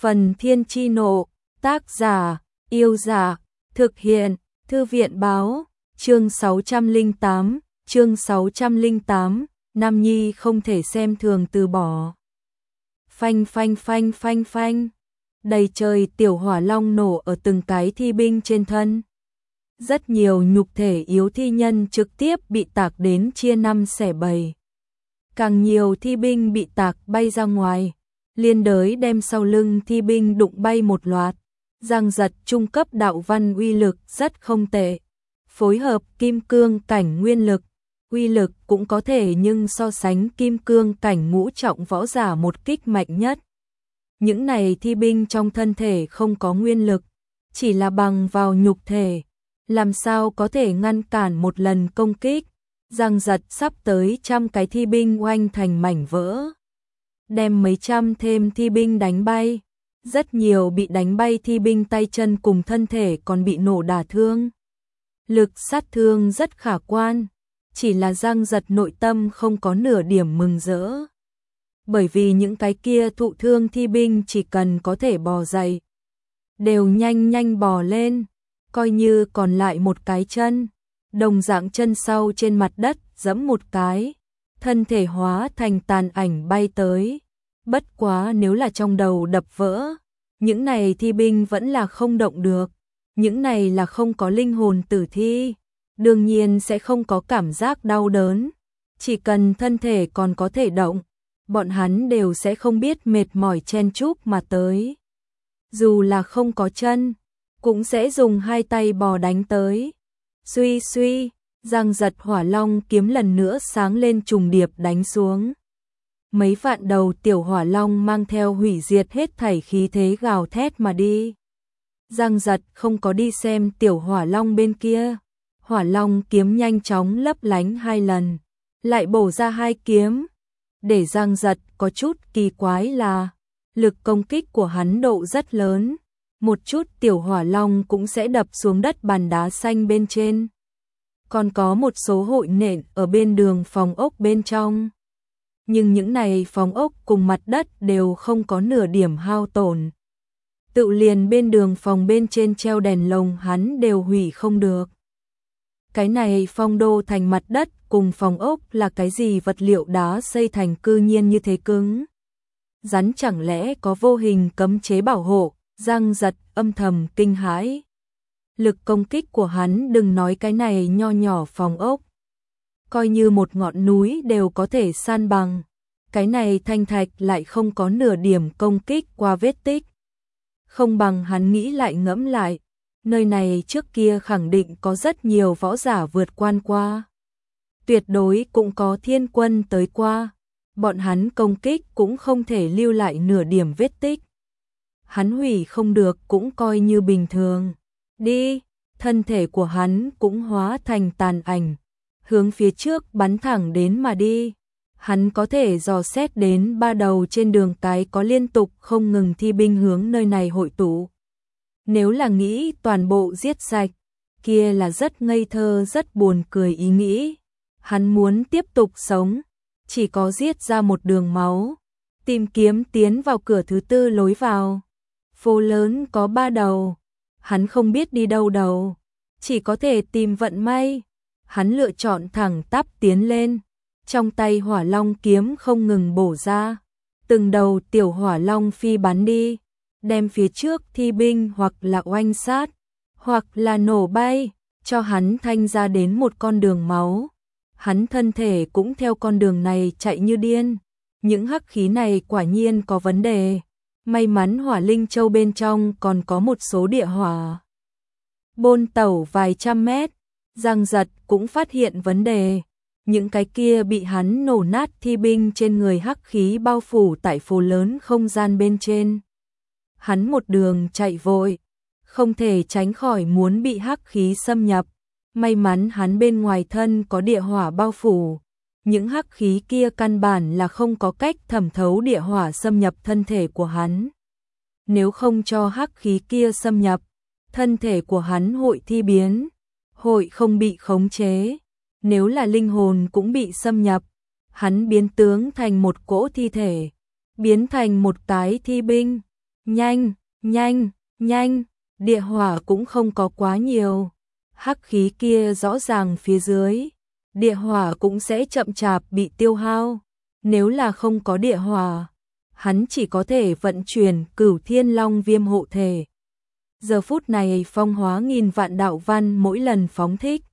Phần Thiên Chi Nộ, tác giả, Yêu Dạ, thực hiện, Thư viện Báo, chương 608, Nam Nhi không thể xem thường từ bỏ. Phanh phanh phanh phanh phanh, đầy trời tiểu hỏa long nổ ở từng cái thi binh trên thân. Rất nhiều nhục thể yếu thi nhân trực tiếp bị tạc đến chia năm xẻ bảy. Càng nhiều thi binh bị tạc bay ra ngoài, liên đới đem sau lưng thi binh đụng bay một loạt. Giang Giật trung cấp đạo văn uy lực rất không tệ. Phối hợp kim cương cảnh nguyên lực, uy lực cũng có thể nhưng so sánh kim cương cảnh ngũ trọng võ giả một kích mạnh nhất. Những này thi binh trong thân thể không có nguyên lực, chỉ là bằng vào nhục thể, làm sao có thể ngăn cản một lần công kích. Giang Giật sắp tới trăm cái thi binh oanh thành mảnh vỡ, đem mấy trăm thêm thi binh đánh bay. Rất nhiều bị đánh bay thi binh tay chân cùng thân thể còn bị nổ đả thương. Lực sát thương rất khả quan, chỉ là Giang Giật nội tâm không có nửa điểm mừng rỡ. Bởi vì những cái kia thụ thương thi binh chỉ cần có thể bò dậy, đều nhanh nhanh bò lên, coi như còn lại một cái chân, đồng dạng chân sau trên mặt đất giẫm một cái, thân thể hóa thành tàn ảnh bay tới. Bất quá nếu là trong đầu đập vỡ, những này thi binh vẫn là không động được. Những này là không có linh hồn tử thi, đương nhiên sẽ không có cảm giác đau đớn. Chỉ cần thân thể còn có thể động, bọn hắn đều sẽ không biết mệt mỏi chen chúc mà tới. Dù là không có chân, cũng sẽ dùng hai tay bò đánh tới. Suy suy, Giang Giật hỏa long kiếm lần nữa sáng lên trùng điệp đánh xuống. Mấy vạn đầu tiểu hỏa long mang theo hủy diệt hết thảy khí thế gào thét mà đi. Giang Giật không có đi xem tiểu hỏa long bên kia. Hỏa long kiếm nhanh chóng lấp lánh hai lần, lại bổ ra hai kiếm. Để Giang Giật có chút kỳ quái là lực công kích của hắn độ rất lớn, một chút tiểu hỏa long cũng sẽ đập xuống đất bàn đá xanh bên trên. Còn có một số hội nện ở bên đường phòng ốc bên trong. Nhưng những này phòng ốc cùng mặt đất đều không có nửa điểm hao tổn. Tự liền bên đường phòng bên trên treo đèn lồng hắn đều hủy không được. Cái này phong đô thành mặt đất cùng phòng ốc là cái gì vật liệu đá xây thành cư nhiên như thế cứng. Rắn chẳng lẽ có vô hình cấm chế bảo hộ. Giang Giật âm thầm kinh hãi. Lực công kích của hắn đừng nói cái này nho nhỏ phòng ốc, coi như một ngọn núi đều có thể san bằng. Cái này thanh thạch lại không có nửa điểm công kích qua vết tích. Không bằng hắn nghĩ lại ngẫm lại, nơi này trước kia khẳng định có rất nhiều võ giả vượt quan qua. Tuyệt đối cũng có thiên quân tới qua, bọn hắn công kích cũng không thể lưu lại nửa điểm vết tích. Hắn hủy không được cũng coi như bình thường. Đi, thân thể của hắn cũng hóa thành tàn ảnh, hướng phía trước bắn thẳng đến mà đi. Hắn có thể dò xét đến ba đầu trên đường cái có liên tục không ngừng thi binh hướng nơi này hội tụ. Nếu là nghĩ toàn bộ giết sạch, kia là rất ngây thơ rất buồn cười ý nghĩ. Hắn muốn tiếp tục sống, chỉ có giết ra một đường máu, tìm kiếm tiến vào cửa thứ tư lối vào. Phố lớn có ba đầu, hắn không biết đi đâu đầu, chỉ có thể tìm vận may. Hắn lựa chọn thẳng tắp tiến lên, trong tay hỏa long kiếm không ngừng bổ ra. Từng đầu tiểu hỏa long phi bắn đi, đem phía trước thi binh hoặc là oanh sát, hoặc là nổ bay, cho hắn thanh ra đến một con đường máu. Hắn thân thể cũng theo con đường này chạy như điên. Những hắc khí này quả nhiên có vấn đề. May mắn hỏa linh châu bên trong còn có một số địa hỏa. Bôn tẩu vài trăm mét, Giang Giật cũng phát hiện vấn đề. Những cái kia bị hắn nổ nát thi binh trên người hắc khí bao phủ tại phố lớn không gian bên trên. Hắn một đường chạy vội, không thể tránh khỏi muốn bị hắc khí xâm nhập. May mắn hắn bên ngoài thân có địa hỏa bao phủ. Những hắc khí kia căn bản là không có cách thẩm thấu địa hỏa xâm nhập thân thể của hắn. Nếu không cho hắc khí kia xâm nhập, thân thể của hắn hội thi biến, hội không bị khống chế. Nếu là linh hồn cũng bị xâm nhập, hắn biến tướng thành một cỗ thi thể, biến thành một cái thi binh. Nhanh, nhanh, nhanh, địa hỏa cũng không có quá nhiều. Hắc khí kia rõ ràng phía dưới, địa hỏa cũng sẽ chậm chạp bị tiêu hao. Nếu là không có địa hỏa, hắn chỉ có thể vận chuyển Cửu Thiên Long Viêm hộ thể. Giờ phút này phong hóa nghìn vạn đạo văn mỗi lần phóng thích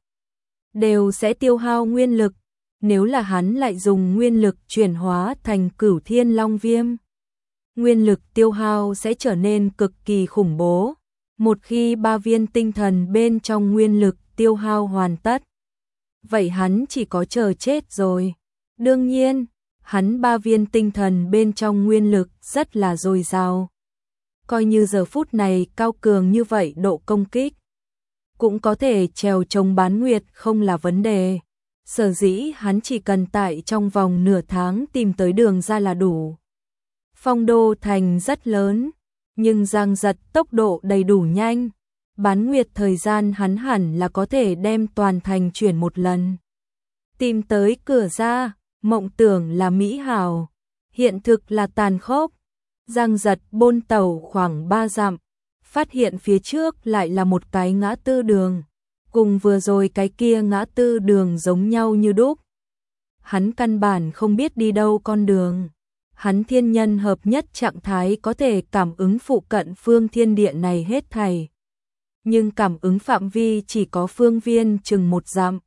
đều sẽ tiêu hao nguyên lực. Nếu là hắn lại dùng nguyên lực chuyển hóa thành Cửu Thiên Long Viêm, nguyên lực tiêu hao sẽ trở nên cực kỳ khủng bố. Một khi 3 viên tinh thần bên trong nguyên lực tiêu hao hoàn tất, vậy hắn chỉ có chờ chết rồi. Đương nhiên, hắn 3 viên tinh thần bên trong nguyên lực rất là dồi dào. Coi như giờ phút này cao cường như vậy độ công kích, cũng có thể trèo chống bán nguyệt không là vấn đề. Sở dĩ hắn chỉ cần tại trong vòng nửa tháng tìm tới đường ra là đủ. Phong đô thành rất lớn, nhưng Giang Giật tốc độ đầy đủ nhanh. Bán nguyệt thời gian hắn hẳn là có thể đem toàn thành chuyển một lần. Tìm tới cửa ra, mộng tưởng là mỹ hảo, hiện thực là tàn khốc. Giang Giật bôn tàu khoảng 3 dặm, phát hiện phía trước lại là một cái ngã tư đường. Cùng vừa rồi cái kia ngã tư đường giống nhau như đúc. Hắn căn bản không biết đi đâu con đường. Hắn thiên nhân hợp nhất trạng thái có thể cảm ứng phụ cận phương thiên địa này hết thảy. Nhưng cảm ứng phạm vi chỉ có phương viên chừng 1 dặm.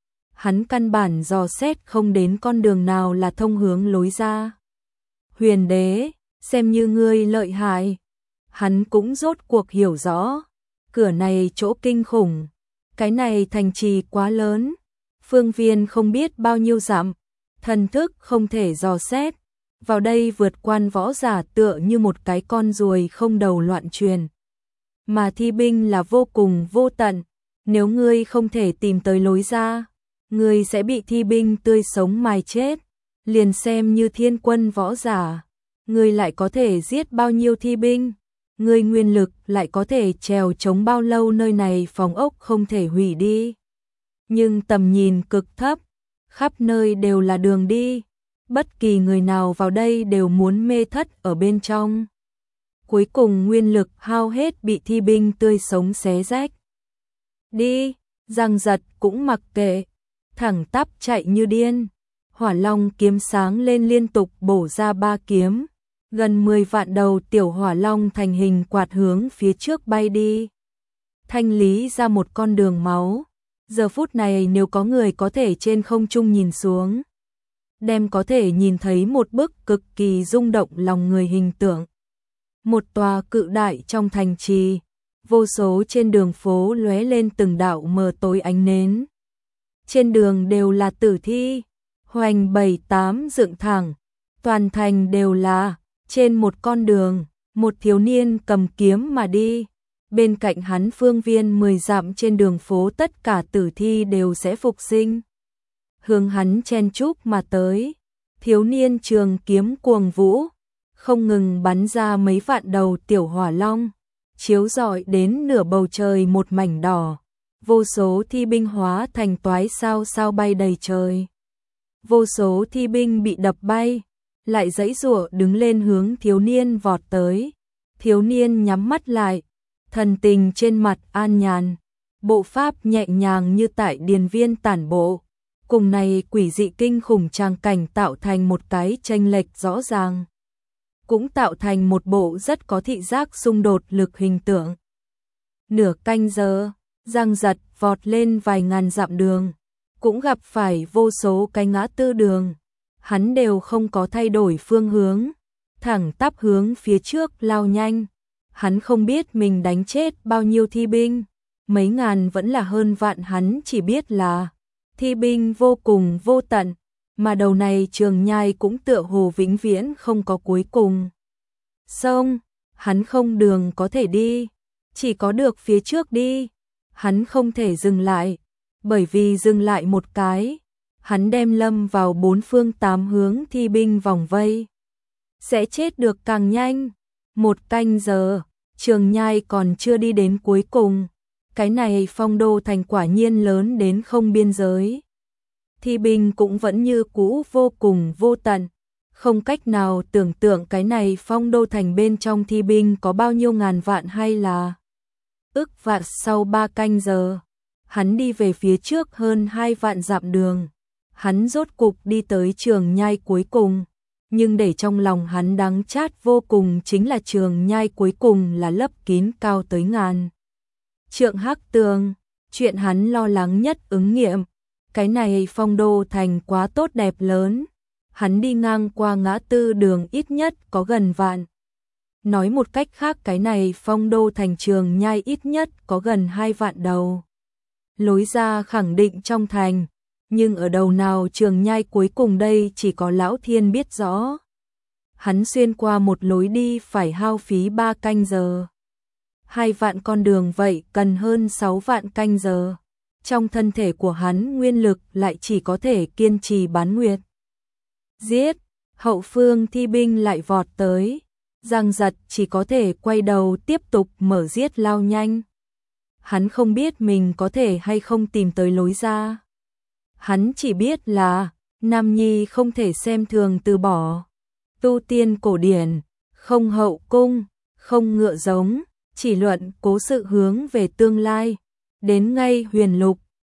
Hắn căn bản dò xét không đến con đường nào là thông hướng lối ra. Huyền đế, xem như ngươi lợi hại. Hắn cũng rốt cuộc hiểu rõ. Cửa này chỗ kinh khủng. Cái này thành trì quá lớn. Phương viên không biết bao nhiêu dặm. Thần thức không thể dò xét. Vào đây vượt quan võ giả tựa như một cái con ruồi không đầu loạn truyền. Mà thi binh là vô cùng vô tận. Nếu ngươi không thể tìm tới lối ra, ngươi sẽ bị thi binh tươi sống mài chết. Liền xem như thiên quân võ giả, ngươi lại có thể giết bao nhiêu thi binh, ngươi nguyên lực lại có thể trèo chống bao lâu nơi này phòng ốc không thể hủy đi. Nhưng tầm nhìn cực thấp, khắp nơi đều là đường đi, bất kỳ người nào vào đây đều muốn mê thất ở bên trong. Cuối cùng nguyên lực hao hết bị thi binh tươi sống xé rách. Đi, Giang Giật cũng mặc kệ, thẳng tắp chạy như điên. Hỏa Long kiếm sáng lên liên tục bổ ra 3 kiếm. Gần 10 vạn đầu tiểu hỏa long thành hình quạt hướng phía trước bay đi. Thanh lý ra một con đường máu. Giờ phút này nếu có người có thể trên không trung nhìn xuống, đem có thể nhìn thấy một bức cực kỳ rung động lòng người hình tượng. Một tòa cự đại trong thành trì, vô số trên đường phố lóe lên từng đạo mờ tối ánh nến. Trên đường đều là tử thi, hoành 7-8 dựng thẳng, toàn thành đều là. Trên một con đường, một thiếu niên cầm kiếm mà đi. Bên cạnh hắn phương viên 10 dặm trên đường phố tất cả tử thi đều sẽ phục sinh. Hướng hắn chen chúc mà tới. Thiếu niên trường kiếm cuồng vũ, không ngừng bắn ra mấy vạn đầu tiểu hỏa long, chiếu rọi đến nửa bầu trời một mảnh đỏ. Vô số thi binh hóa thành toái sao sao bay đầy trời. Vô số thi binh bị đập bay, lại giãy giụa đứng lên hướng thiếu niên vọt tới. Thiếu niên nhắm mắt lại, thần tình trên mặt an nhàn, bộ pháp nhẹ nhàng như tại điền viên tản bộ. Cùng này quỷ dị kinh khủng tràng cảnh tạo thành một cái chênh lệch rõ ràng, cũng tạo thành một bộ rất có thị giác xung đột lực hình tượng. Nửa canh giờ, Giang Giật vọt lên vài ngàn dặm đường, cũng gặp phải vô số cái ngã tư đường. Hắn đều không có thay đổi phương hướng, thẳng tắp hướng phía trước lao nhanh. Hắn không biết mình đánh chết bao nhiêu thi binh, mấy ngàn vẫn là hơn vạn, hắn chỉ biết là thi binh vô cùng vô tận, mà đầu này trường nhai cũng tựa hồ vĩnh viễn không có cuối cùng. Sông, hắn không đường có thể đi, chỉ có được phía trước đi. Hắn không thể dừng lại, bởi vì dừng lại một cái, hắn đem lâm vào 4 phương 8 hướng thi binh vòng vây, sẽ chết được càng nhanh. 1 canh giờ, trường nhai còn chưa đi đến cuối cùng. Cái này phong đô thành quả nhiên lớn đến không biên giới. Thi binh cũng vẫn như cũ vô cùng vô tận, không cách nào tưởng tượng cái này Phong Đô thành bên trong thi binh có bao nhiêu ngàn vạn hay là ức vạn. Sau 3 canh giờ, hắn đi về phía trước hơn 2 vạn dặm đường. Hắn rốt cục đi tới trường nhai cuối cùng, nhưng để trong lòng hắn đắng chát vô cùng chính là trường nhai cuối cùng là lấp kín cao tới ngàn trượng hắc tường. Chuyện hắn lo lắng nhất ứng nghiệm, cái này Phong Đô thành quá tốt đẹp lớn. Hắn đi ngang qua ngã tư đường ít nhất có gần vạn. Nói một cách khác, cái này Phong Đô thành trường nhai ít nhất có gần 2 vạn đầu. Lối ra khẳng định trong thành, nhưng ở đầu nào trường nhai cuối cùng đây chỉ có Lão Thiên biết rõ. Hắn xuyên qua một lối đi phải hao phí 3 canh giờ. 2 vạn con đường vậy cần hơn 6 vạn canh giờ. Trong thân thể của hắn nguyên lực lại chỉ có thể kiên trì bán nguyệt. Giết, hậu phương thi binh lại vọt tới. Giang Giật chỉ có thể quay đầu tiếp tục mở giết lao nhanh. Hắn không biết mình có thể hay không tìm tới lối ra. Hắn chỉ biết là Nam Nhi không thể xem thường từ bỏ. Tu tiên cổ điển, không hậu cung, không ngựa giống, chỉ luận cố sự hướng về tương lai. Đến ngay huyền lục,